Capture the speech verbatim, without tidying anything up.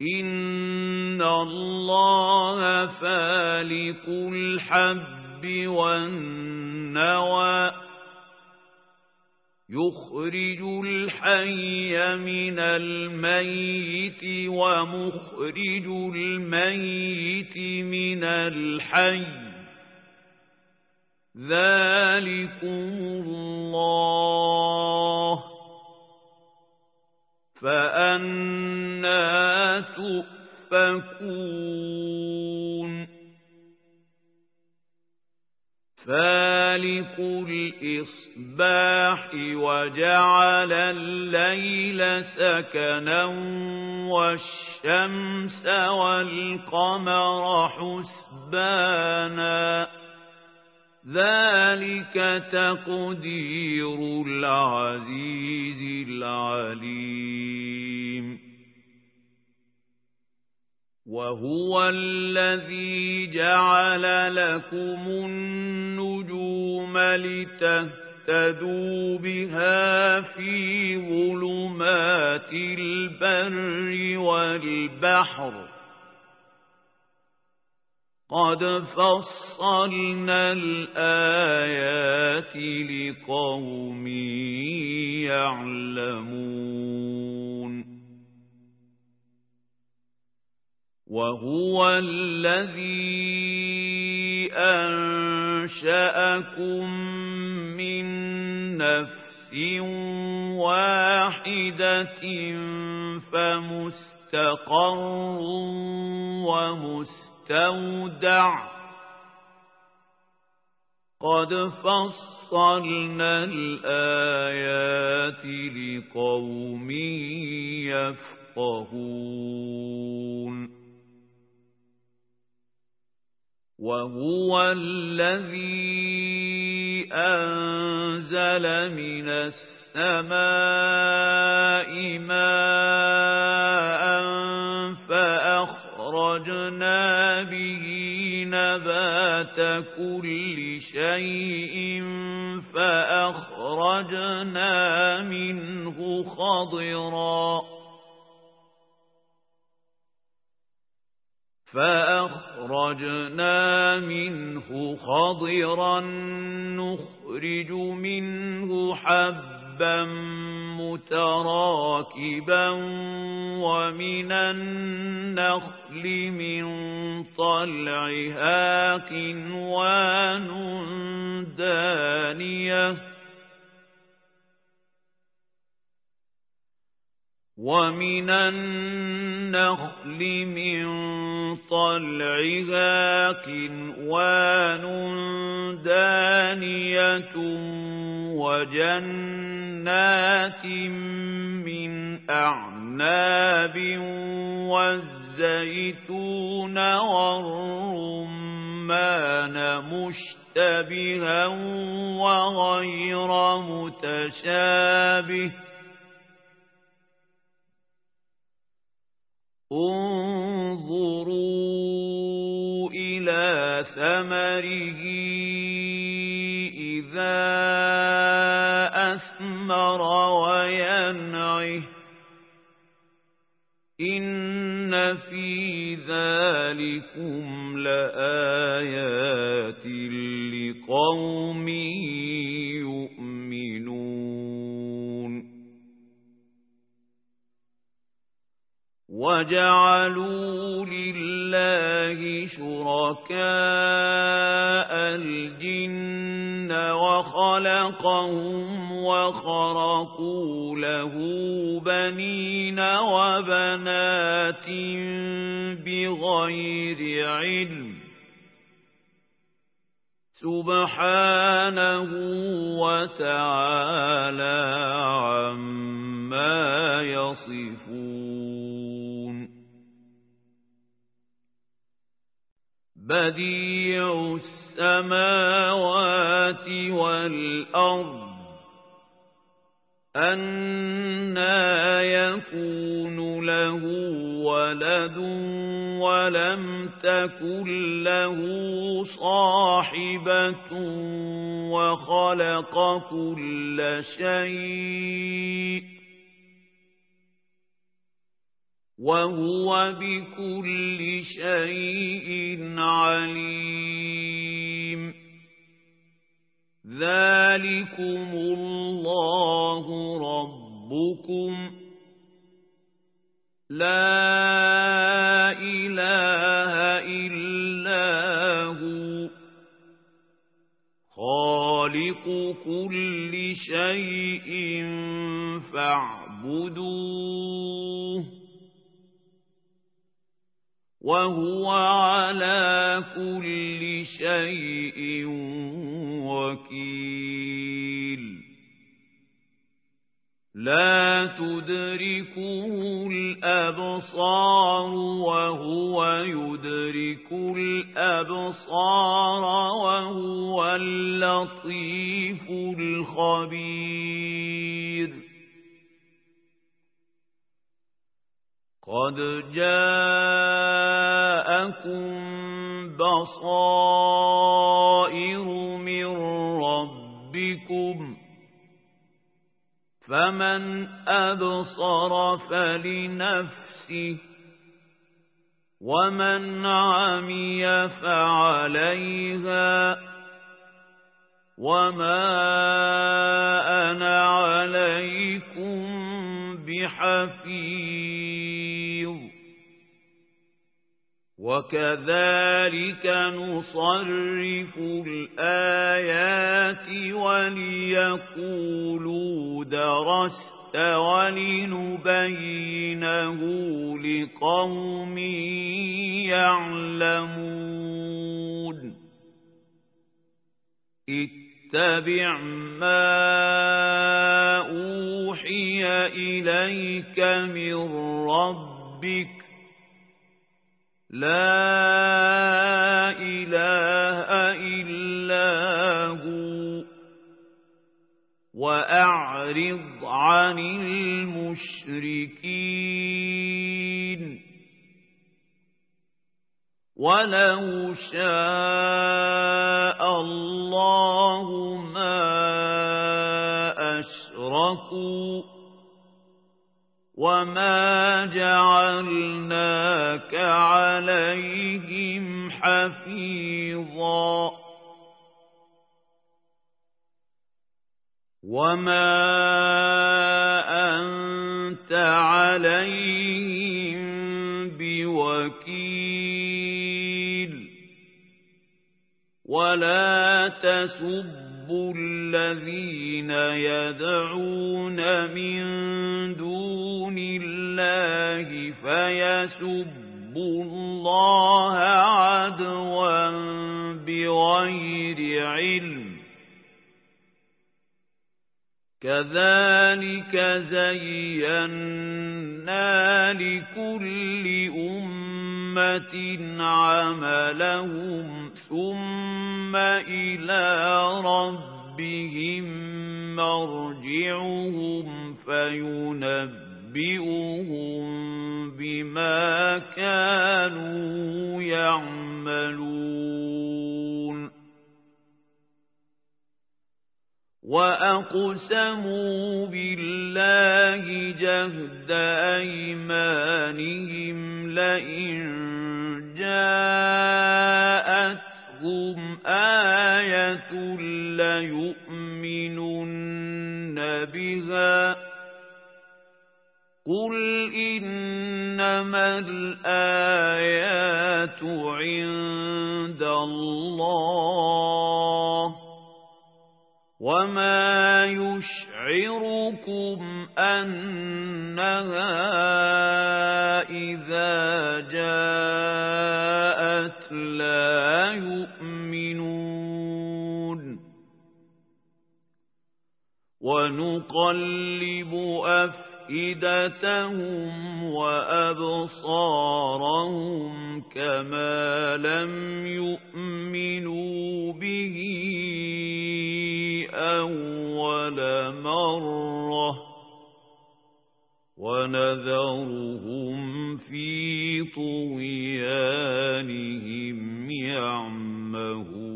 إن الله فالق الحب والنوى يخرج الحي من الميت ومخرج الميت من الحي ذلكم الله فأنى تؤفكون فالق الإصباح وجعل الليل سكنا والشمس والقمر حسبانا ذلك تقدير العزيز العليم وهو الذي جعل لكم النجوم لتهتدوا بها في ظلمات البر والبحر قد فصلنا الآيات لقوم يعلمون وهو الذي أنشأكم من نفس واحدة فمستقر ومستودع قد فصلنا الآيات لقوم يفقهون وهو الذي أنزل من السماء ماء فأخرجنا به نبات كل شيء فأخرجنا منه خضرا فأخرجنا منه خضرا نخرج منه حبا متراكبا ومن النخل من طلعها قنوان دانية ومن النخل من طلعها قنوان دانية وجنات من أعناب والزيتون والرمان مشتبها وغير متشابه انظروا إلى ثمره إذا أثمر وينعه إن في ذلكم لآيات لقوم يؤمنون وجعلوا لله شركاء الجن وخلقهم وخرقوا له بنين وبنات بغير علم سبحانه وتعالى عما يصفون بديع السماوات والأرض أنى يكون له ولد ولم تكن له صاحبة وخلق كل شيء وهو بكل شيء عليم ذلكم الله ربكم لا إله إلا هو خالق كل شيء فاعبدوه وهو على كل شيء وكيل لا تدركه الأبصار وهو يدرك الأبصار وهو اللطيف الخبير قد جاءكم بصائر من ربكم فمن أبصر فلنفسه ومن عمي فعليها وما أنا عليكم بحفيظ وكذلك نصرف الآيات وليقولوا درست ولنبينه لقوم يعلمون اتبع ما أوحي إليك من ربك لا إله إلا هو وأعرض عن المشركين ولو شاء الله ما أشركوا وما جعلناك عليهم حفيظا وما أنت عليهم بوكيل ولا تسبوا الذين يدعون من دون الله فيسبوا الله عدوا بغير علم كذلك زينا لكل أمة عملهم ثم إلى ربهم مرجعهم فينبئهم بما كانوا يعملون وأقسموا بالله جهد أيمانهم لئن جاءتهم آية ليؤمنن بها قل إنما الآيات عند الله وما يشعركم أنها إذا جاءت لا يؤمنون ونقلب أفئدتهم وأبصارهم كما لم يؤمنوا به أول مرة ونذرهم في طغيانهم يعمهون